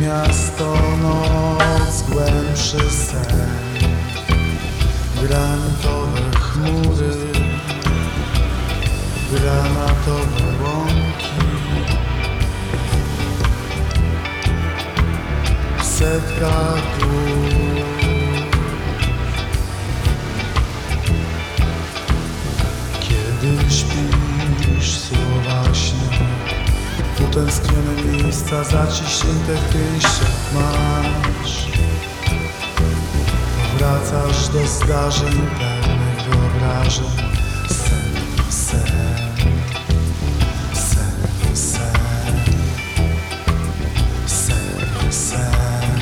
miasto, noc, głębszy sen, granitowe chmury, granatowe łąki, w setkach gór. Kiedy śpisz, słowa śnią, utęsknione miejsca zaciśnięte w pięściach masz. Wracasz do zdarzeń pełnych wyobrażeń. Sen, sen, sen, sen, sen, sen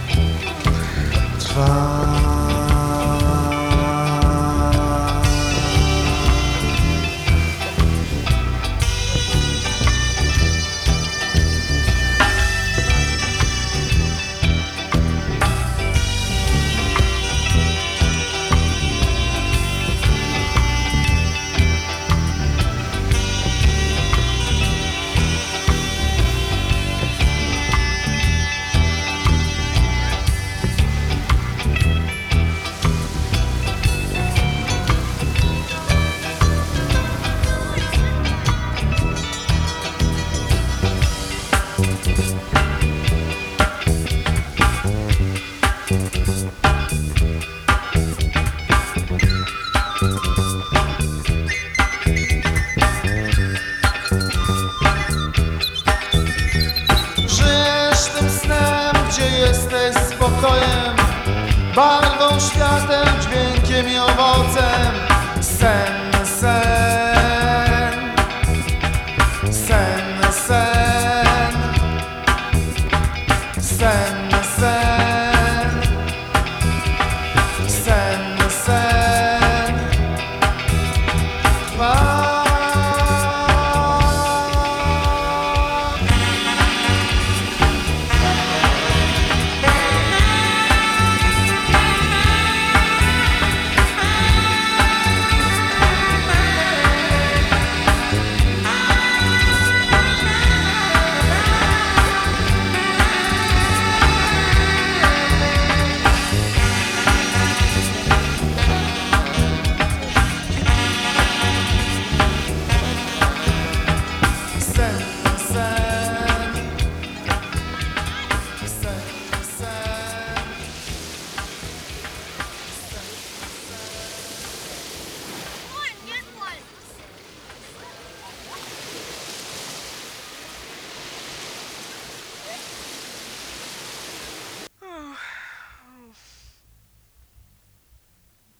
trwa. Żyjesz tym snem, gdzie jesteś spokojem, barwą, światem, dźwiękiem i owocem. Sen, sen, sen, sen, sen.